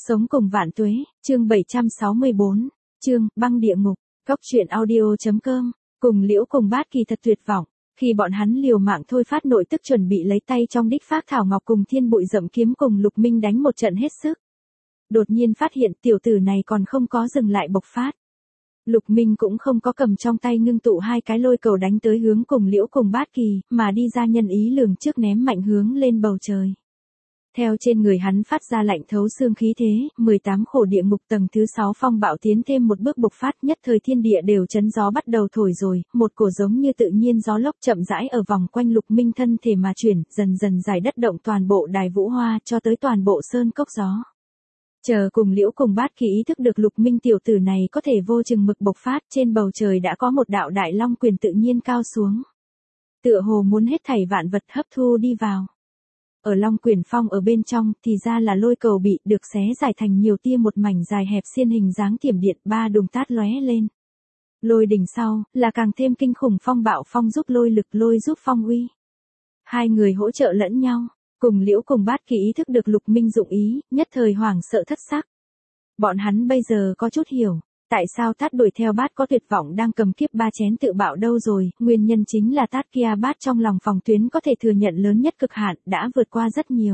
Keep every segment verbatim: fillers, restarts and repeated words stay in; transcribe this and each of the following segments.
Sống cùng vạn tuế, chương bảy trăm sáu mươi bốn, chương, băng địa ngục, cốc truyện audio.com, cùng Liễu cùng Bát Kỳ thật tuyệt vọng, khi bọn hắn liều mạng thôi phát nội tức chuẩn bị lấy tay trong đích phác thảo ngọc cùng thiên bụi rậm kiếm cùng Lục Minh đánh một trận hết sức. Đột nhiên phát hiện tiểu tử này còn không có dừng lại bộc phát. Lục Minh cũng không có cầm trong tay ngưng tụ hai cái lôi cầu đánh tới hướng cùng Liễu cùng Bát Kỳ, mà đi ra nhân ý lường trước ném mạnh hướng lên bầu trời. Theo trên người hắn phát ra lạnh thấu xương khí thế, mười tám khổ địa ngục tầng thứ sáu phong bạo tiến thêm một bước bộc phát, nhất thời thiên địa đều chấn gió bắt đầu thổi rồi, một cổ giống như tự nhiên gió lốc chậm rãi ở vòng quanh Lục Minh thân thể mà chuyển, dần dần giải đất động toàn bộ đài vũ hoa cho tới toàn bộ sơn cốc gió. Chờ cùng Liễu cùng Bát Kỳ ý thức được Lục Minh tiểu tử này có thể vô chừng mực bộc phát, trên bầu trời đã có một đạo đại long quyền tự nhiên cao xuống. Tựa hồ muốn hết thảy vạn vật hấp thu đi vào. Ở long quyền phong ở bên trong thì ra là lôi cầu bị được xé giải thành nhiều tia một mảnh dài hẹp xiên hình dáng thiểm điện, ba đùng tát lóe lên. Lôi đỉnh sau là càng thêm kinh khủng phong bạo, phong giúp lôi lực, lôi giúp phong uy. Hai người hỗ trợ lẫn nhau, cùng Liễu cùng Bát Kỳ ý thức được Lục Minh dụng ý, nhất thời hoảng sợ thất sắc. Bọn hắn bây giờ có chút hiểu. Tại sao Tát đuổi theo Bát có tuyệt vọng đang cầm kiếp ba chén tự bạo đâu rồi, nguyên nhân chính là Tát kia Bát trong lòng phòng tuyến có thể thừa nhận lớn nhất cực hạn, đã vượt qua rất nhiều.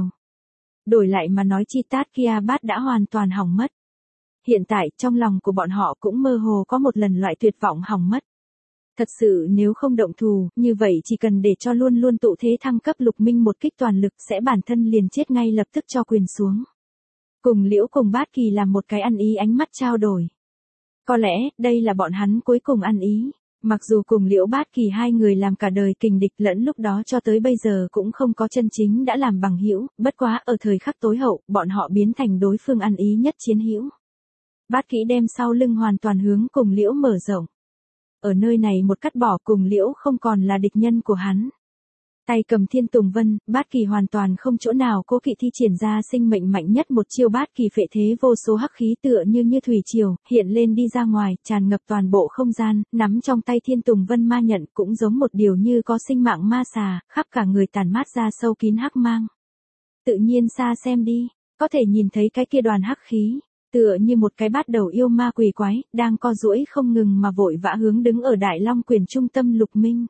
Đổi lại mà nói chi Tát kia Bát đã hoàn toàn hỏng mất. Hiện tại trong lòng của bọn họ cũng mơ hồ có một lần loại tuyệt vọng hỏng mất. Thật sự nếu không động thù, như vậy chỉ cần để cho luôn luôn tụ thế thăng cấp Lục Minh một kích toàn lực sẽ bản thân liền chết ngay lập tức cho quyền xuống. Cùng Liễu cùng Bát Kỳ làm một cái ăn ý ánh mắt trao đổi. Có lẽ, đây là bọn hắn cuối cùng ăn ý. Mặc dù cùng Liễu Bát Kỳ hai người làm cả đời kình địch lẫn lúc đó cho tới bây giờ cũng không có chân chính đã làm bằng hữu, bất quá ở thời khắc tối hậu, bọn họ biến thành đối phương ăn ý nhất chiến hữu. Bát Kỳ đem sau lưng hoàn toàn hướng cùng Liễu mở rộng. Ở nơi này một cắt bỏ, cùng Liễu không còn là địch nhân của hắn. Tay cầm Thiên Tùng Vân, Bát Kỳ hoàn toàn không chỗ nào cố kỵ thi triển ra sinh mệnh mạnh nhất một chiêu. Bát Kỳ phệ thế vô số hắc khí tựa như như thủy triều, hiện lên đi ra ngoài, tràn ngập toàn bộ không gian, nắm trong tay Thiên Tùng Vân ma nhận cũng giống một điều như có sinh mạng ma xà, khắp cả người tàn mát ra sâu kín hắc mang. Tự nhiên xa xem đi, có thể nhìn thấy cái kia đoàn hắc khí, tựa như một cái bát đầu yêu ma quỷ quái, đang co duỗi không ngừng mà vội vã hướng đứng ở Đại Long quyền trung tâm Lục Minh.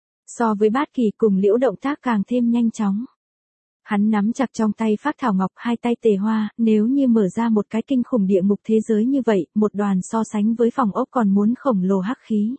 So với Bát Kỳ, cùng Liễu động tác càng thêm nhanh chóng. Hắn nắm chặt trong tay phác thảo ngọc, hai tay tề hoa, nếu như mở ra một cái kinh khủng địa ngục thế giới như vậy, một đoàn so sánh với phòng ốc còn muốn khổng lồ hắc khí.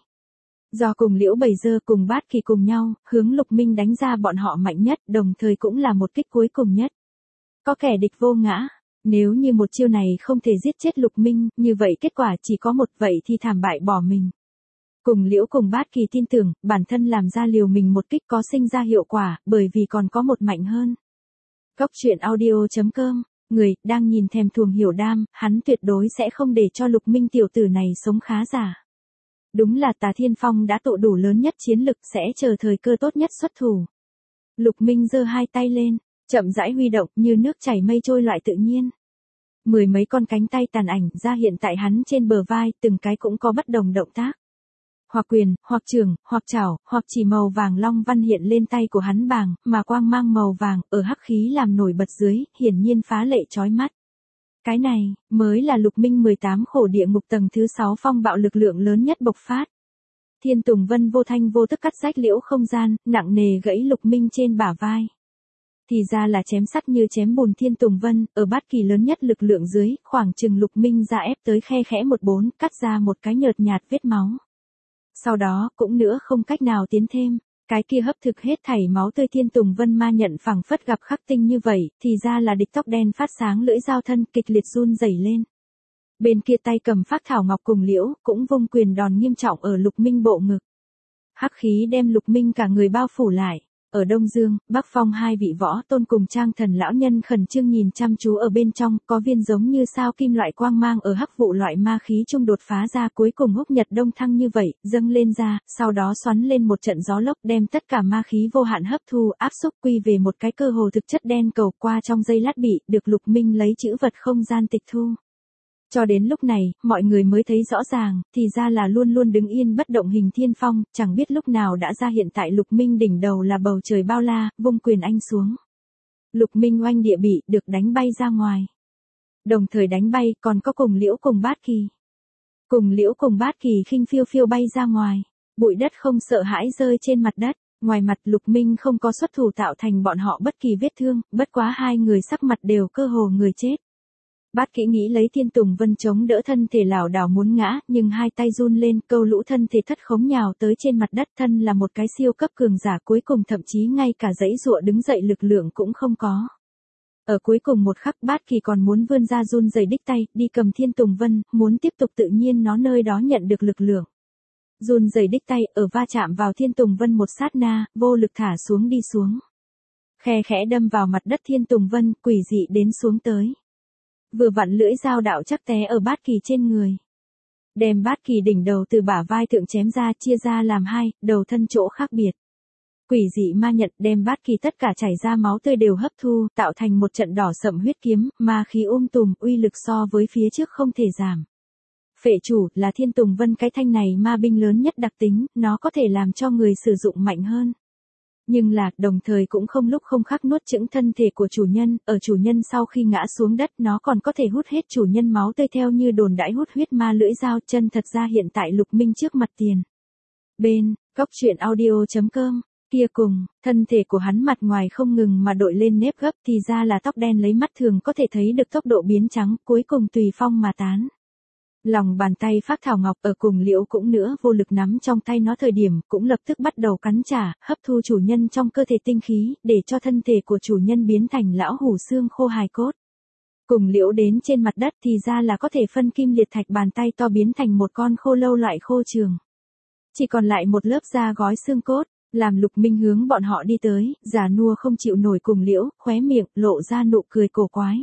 Do cùng Liễu bày dơ cùng Bát Kỳ cùng nhau, hướng Lục Minh đánh ra bọn họ mạnh nhất, đồng thời cũng là một kích cuối cùng nhất. Có kẻ địch vô ngã, nếu như một chiêu này không thể giết chết Lục Minh, như vậy kết quả chỉ có một, vậy thì thảm bại bỏ mình. Cùng Liễu cùng Bát Kỳ tin tưởng, bản thân làm ra liều mình một kích có sinh ra hiệu quả, bởi vì còn có một mạnh hơn. Cốc truyện audio.com, người, đang nhìn thèm thuồng hiểu đam, hắn tuyệt đối sẽ không để cho Lục Minh tiểu tử này sống khá giả. Đúng là Tà Thiên Phong đã tụ đủ lớn nhất chiến lực, sẽ chờ thời cơ tốt nhất xuất thủ. Lục Minh giơ hai tay lên, chậm rãi huy động như nước chảy mây trôi loại tự nhiên. Mười mấy con cánh tay tàn ảnh ra hiện tại hắn trên bờ vai, từng cái cũng có bất đồng động tác. Hoặc quyền, hoặc trường, hoặc chảo, hoặc chỉ màu vàng long văn hiện lên tay của hắn bàng, mà quang mang màu vàng, ở hắc khí làm nổi bật dưới, hiển nhiên phá lệ chói mắt. Cái này, mới là Lục Minh mười tám khổ địa ngục tầng thứ sáu phong bạo lực lượng lớn nhất bộc phát. Thiên Tùng Vân vô thanh vô tức cắt rách liễu không gian, nặng nề gãy Lục Minh trên bả vai. Thì ra là chém sắt như chém bùn. Thiên Tùng Vân, ở Bát Kỳ lớn nhất lực lượng dưới, khoảng chừng Lục Minh ra ép tới khe khẽ một bốn, cắt ra một cái nhợt nhạt vết máu. Sau đó, cũng nữa không cách nào tiến thêm, cái kia hấp thực hết thảy máu tươi Thiên Tùng Vân ma nhận phẳng phất gặp khắc tinh như vậy, thì ra là địch tóc đen phát sáng lưỡi dao thân kịch liệt run rẩy lên. Bên kia tay cầm phác thảo ngọc cùng Liễu, cũng vung quyền đòn nghiêm trọng ở Lục Minh bộ ngực. Hắc khí đem Lục Minh cả người bao phủ lại. Ở Đông Dương, Bắc Phong hai vị võ tôn cùng Trang Thần lão nhân khẩn trương nhìn chăm chú ở bên trong, có viên giống như sao kim loại quang mang ở hắc vụ loại ma khí trung đột phá ra, cuối cùng húc nhật đông thăng như vậy, dâng lên ra, sau đó xoắn lên một trận gió lốc đem tất cả ma khí vô hạn hấp thu, áp xúc quy về một cái cơ hồ thực chất đen cầu, qua trong giây lát bị được Lục Minh lấy chữ vật không gian tịch thu. Cho đến lúc này, mọi người mới thấy rõ ràng, thì ra là luôn luôn đứng yên bất động Hình Thiên Phong, chẳng biết lúc nào đã ra hiện tại Lục Minh đỉnh đầu là bầu trời bao la, vung quyền anh xuống. Lục Minh oanh địa bị, được đánh bay ra ngoài. Đồng thời đánh bay, còn có cùng Liễu cùng Bát Kỳ. Cùng Liễu cùng Bát Kỳ khinh phiêu phiêu bay ra ngoài, bụi đất không sợ hãi rơi trên mặt đất, ngoài mặt Lục Minh không có xuất thủ tạo thành bọn họ bất kỳ vết thương, bất quá hai người sắc mặt đều cơ hồ người chết. Bát Kỹ nghĩ lấy Thiên Tùng Vân chống đỡ thân thể lảo đảo muốn ngã, nhưng hai tay run lên, câu lũ thân thể thất khống nhào tới trên mặt đất, thân là một cái siêu cấp cường giả, cuối cùng thậm chí ngay cả giãy giụa đứng dậy lực lượng cũng không có. Ở cuối cùng một khắc, Bát Kỳ còn muốn vươn ra run rẩy đích tay, đi cầm Thiên Tùng Vân, muốn tiếp tục tự nhiên nó nơi đó nhận được lực lượng. Run rẩy đích tay, ở va chạm vào Thiên Tùng Vân một sát na, vô lực thả xuống đi xuống. Khe khẽ đâm vào mặt đất Thiên Tùng Vân, quỷ dị đến xuống tới. Vừa vặn lưỡi dao đạo chắc té ở Bát Kỳ trên người. Đem Bát Kỳ đỉnh đầu từ bả vai thượng chém ra, chia ra làm hai, đầu thân chỗ khác biệt. Quỷ dị ma nhận đem Bát Kỳ tất cả chảy ra máu tươi đều hấp thu, tạo thành một trận đỏ sậm huyết kiếm, ma khí um tùm, uy lực so với phía trước không thể giảm. Phệ chủ là Thiên Tùng Vân cái thanh này ma binh lớn nhất đặc tính, nó có thể làm cho người sử dụng mạnh hơn. Nhưng là, đồng thời cũng không lúc không khắc nuốt chửng thân thể của chủ nhân, ở chủ nhân sau khi ngã xuống đất nó còn có thể hút hết chủ nhân máu tươi theo như đồn đãi hút huyết ma lưỡi dao, chân thật ra hiện tại Lục Minh trước mặt tiền. Bên, góc truyện audio chấm com, kia cùng, thân thể của hắn mặt ngoài không ngừng mà đội lên nếp gấp thì ra là tóc đen lấy mắt thường có thể thấy được tốc độ biến trắng, cuối cùng tùy phong mà tán. Lòng bàn tay Phác Thảo Ngọc ở cùng Liễu cũng nữa vô lực nắm trong tay nó thời điểm, cũng lập tức bắt đầu cắn trả, hấp thu chủ nhân trong cơ thể tinh khí, để cho thân thể của chủ nhân biến thành lão hủ xương khô hài cốt. Cùng Liễu đến trên mặt đất thì ra là có thể phân kim liệt thạch, bàn tay to biến thành một con khô lâu loại khô trường. Chỉ còn lại một lớp da gói xương cốt, làm Lục Minh hướng bọn họ đi tới, già nua không chịu nổi cùng Liễu, khóe miệng, lộ ra nụ cười cổ quái.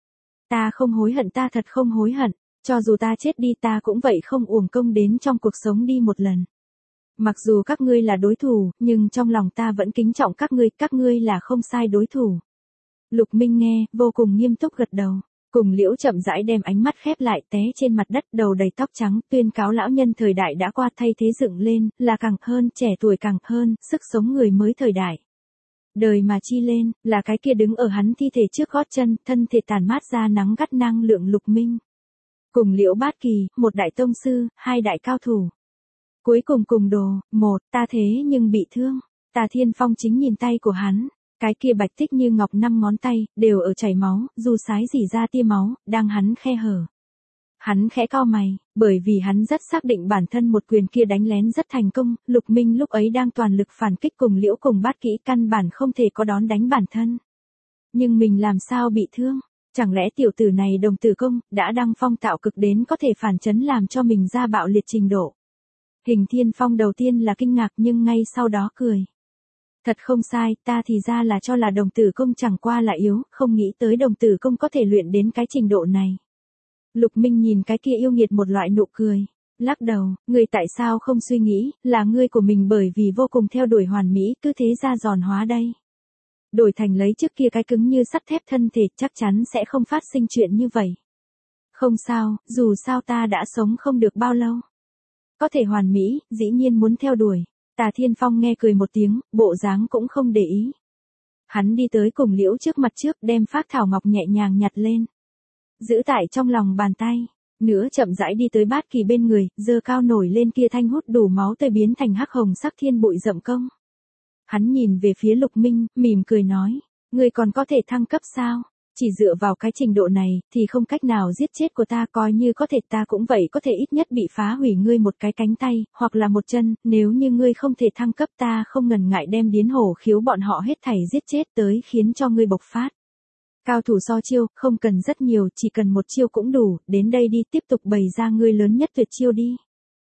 Ta không hối hận, ta thật không hối hận. Cho dù ta chết đi ta cũng vậy không uổng công đến trong cuộc sống đi một lần. Mặc dù các ngươi là đối thủ, nhưng trong lòng ta vẫn kính trọng các ngươi, các ngươi là không sai đối thủ. Lục Minh nghe, vô cùng nghiêm túc gật đầu. Cùng Liễu chậm rãi đem ánh mắt khép lại, té trên mặt đất, đầu đầy tóc trắng, tuyên cáo lão nhân thời đại đã qua, thay thế dựng lên, là càng hơn, trẻ tuổi càng hơn, sức sống người mới thời đại. Đời mà chi lên, là cái kia đứng ở hắn thi thể trước gót chân, thân thể tàn mát ra nắng gắt năng lượng Lục Minh. Cùng Liễu Bát Kỳ, một đại tông sư, hai đại cao thủ. Cuối cùng cùng đồ, một, ta thế nhưng bị thương. Tà Thiên Phong chính nhìn tay của hắn, cái kia bạch tích như ngọc năm ngón tay, đều ở chảy máu, dù sái rỉ ra tia máu, đang hắn khe hở. Hắn khẽ cau mày, bởi vì hắn rất xác định bản thân một quyền kia đánh lén rất thành công, Lục Minh lúc ấy đang toàn lực phản kích cùng Liễu cùng Bát Kỹ, căn bản không thể có đón đánh bản thân. Nhưng mình làm sao bị thương? Chẳng lẽ tiểu tử này đồng tử công, đã đăng phong tạo cực đến có thể phản chấn làm cho mình ra bạo liệt trình độ. Hình Thiên Phong đầu tiên là kinh ngạc nhưng ngay sau đó cười. Thật không sai, ta thì ra là cho là đồng tử công chẳng qua là yếu, không nghĩ tới đồng tử công có thể luyện đến cái trình độ này. Lục Minh nhìn cái kia yêu nghiệt một loại nụ cười. Lắc đầu, ngươi tại sao không suy nghĩ, là ngươi của mình bởi vì vô cùng theo đuổi hoàn mỹ, cứ thế ra giòn hóa đây. Đổi thành lấy trước kia cái cứng như sắt thép thân thể, chắc chắn sẽ không phát sinh chuyện như vậy. Không sao, dù sao ta đã sống không được bao lâu. Có thể hoàn mỹ, dĩ nhiên muốn theo đuổi. Tà Thiên Phong nghe cười một tiếng, bộ dáng cũng không để ý. Hắn đi tới cùng Liễu trước mặt trước, đem Phác Thảo Ngọc nhẹ nhàng nhặt lên. Giữ tại trong lòng bàn tay, nữa chậm rãi đi tới Bát Kỳ bên người, giơ cao nổi lên kia thanh hút đủ máu tươi biến thành hắc hồng sắc thiên bụi rậm công. Hắn nhìn về phía Lục Minh, mỉm cười nói, ngươi còn có thể thăng cấp sao? Chỉ dựa vào cái trình độ này, thì không cách nào giết chết của ta, coi như có thể ta cũng vậy có thể ít nhất bị phá hủy ngươi một cái cánh tay, hoặc là một chân, nếu như ngươi không thể thăng cấp ta không ngần ngại đem điến hổ khiếu bọn họ hết thảy giết chết tới khiến cho ngươi bộc phát. Cao thủ so chiêu, không cần rất nhiều, chỉ cần một chiêu cũng đủ, đến đây đi tiếp tục bày ra ngươi lớn nhất tuyệt chiêu đi.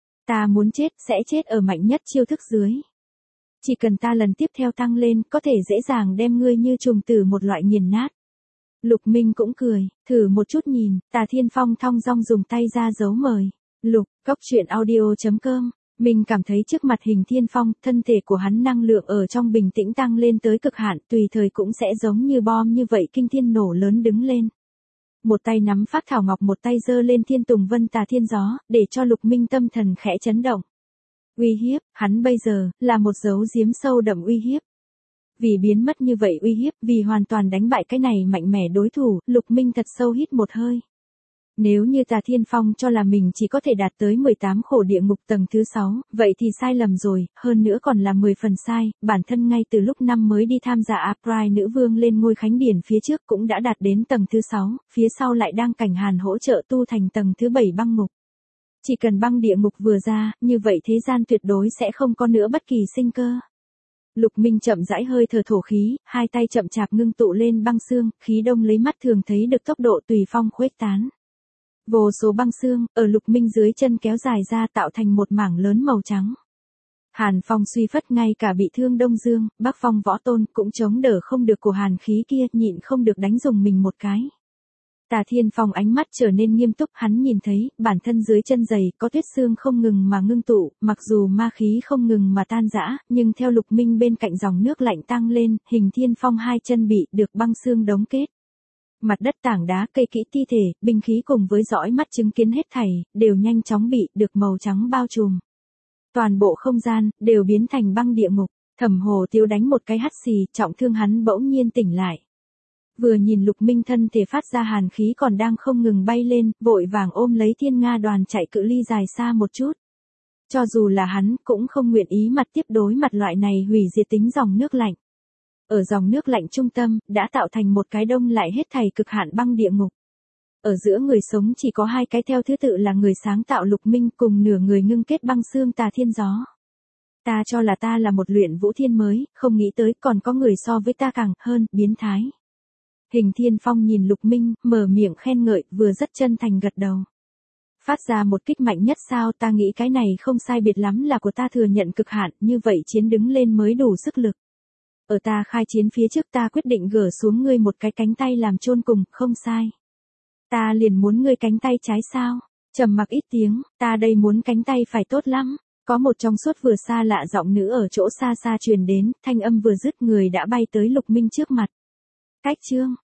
Ta muốn chết, sẽ chết ở mạnh nhất chiêu thức dưới. Chỉ cần ta lần tiếp theo tăng lên, có thể dễ dàng đem ngươi như trùng tử một loại nghiền nát. Lục Minh cũng cười, thử một chút nhìn, Tà Thiên Phong thong dong dùng tay ra dấu mời. Lục, góc truyện audio chấm com, mình cảm thấy trước mặt Hình Thiên Phong, thân thể của hắn năng lượng ở trong bình tĩnh tăng lên tới cực hạn, tùy thời cũng sẽ giống như bom như vậy kinh thiên nổ lớn đứng lên. Một tay nắm Phác Thảo Ngọc, một tay giơ lên Thiên Tùng Vân Tà Thiên Gió, để cho Lục Minh tâm thần khẽ chấn động. Uy hiếp, hắn bây giờ, là một dấu giếm sâu đậm uy hiếp. Vì biến mất như vậy uy hiếp, vì hoàn toàn đánh bại cái này mạnh mẽ đối thủ, Lục Minh thật sâu hít một hơi. Nếu như Tà Thiên Phong cho là mình chỉ có thể đạt tới mười tám khổ địa ngục tầng thứ sáu, vậy thì sai lầm rồi, hơn nữa còn là mười phần sai, bản thân ngay từ lúc năm mới đi tham gia April nữ vương lên ngôi khánh điển phía trước cũng đã đạt đến tầng thứ sáu, phía sau lại đang cảnh hàn hỗ trợ tu thành tầng thứ bảy băng ngục. Chỉ cần băng địa ngục vừa ra, như vậy thế gian tuyệt đối sẽ không có nữa bất kỳ sinh cơ. Lục Minh chậm rãi hơi thở thổ khí, hai tay chậm chạp ngưng tụ lên băng xương, khí đông lấy mắt thường thấy được tốc độ tùy phong khuếch tán. Vô số băng xương, ở Lục Minh dưới chân kéo dài ra tạo thành một mảng lớn màu trắng. Hàn phong suy phất, ngay cả bị thương Đông Dương, Bắc Phong Võ Tôn cũng chống đỡ không được của hàn khí kia, nhịn không được đánh dùng mình một cái. Tà Thiên Phong ánh mắt trở nên nghiêm túc, hắn nhìn thấy, bản thân dưới chân giày có tuyết xương không ngừng mà ngưng tụ, mặc dù ma khí không ngừng mà tan rã, nhưng theo Lục Minh bên cạnh dòng nước lạnh tăng lên, hình Thiên Phong hai chân bị được băng xương đóng kết. Mặt đất, tảng đá, cây kỹ, thi thể, binh khí cùng với dõi mắt chứng kiến hết thảy, đều nhanh chóng bị được màu trắng bao trùm. Toàn bộ không gian đều biến thành băng địa ngục. Thẩm Hồ Tiêu đánh một cái hắt xì, trọng thương hắn bỗng nhiên tỉnh lại. Vừa nhìn Lục Minh thân thể phát ra hàn khí còn đang không ngừng bay lên, vội vàng ôm lấy Thiên Nga đoàn chạy cự ly dài xa một chút. Cho dù là hắn cũng không nguyện ý mặt tiếp đối mặt loại này hủy diệt tính dòng nước lạnh. Ở dòng nước lạnh trung tâm, đã tạo thành một cái đông lại hết thảy cực hạn băng địa ngục. Ở giữa người sống chỉ có hai cái, theo thứ tự là người sáng tạo Lục Minh cùng nửa người ngưng kết băng xương Tà Thiên Gió. Ta cho là ta là một luyện vũ thiên mới, không nghĩ tới còn có người so với ta càng hơn, biến thái. Hình Thiên Phong nhìn Lục Minh, mở miệng khen ngợi, vừa rất chân thành gật đầu. Phát ra một kích mạnh nhất sao, ta nghĩ cái này không sai biệt lắm là của ta, thừa nhận cực hạn, như vậy chiến đứng lên mới đủ sức lực. Ở ta khai chiến phía trước ta quyết định gỡ xuống ngươi một cái cánh tay làm chôn cùng, không sai. Ta liền muốn ngươi cánh tay trái sao? Trầm mặc ít tiếng, ta đây muốn cánh tay phải tốt lắm. Có một trong suốt vừa xa lạ giọng nữ ở chỗ xa xa truyền đến, thanh âm vừa dứt người đã bay tới Lục Minh trước mặt. Cách chương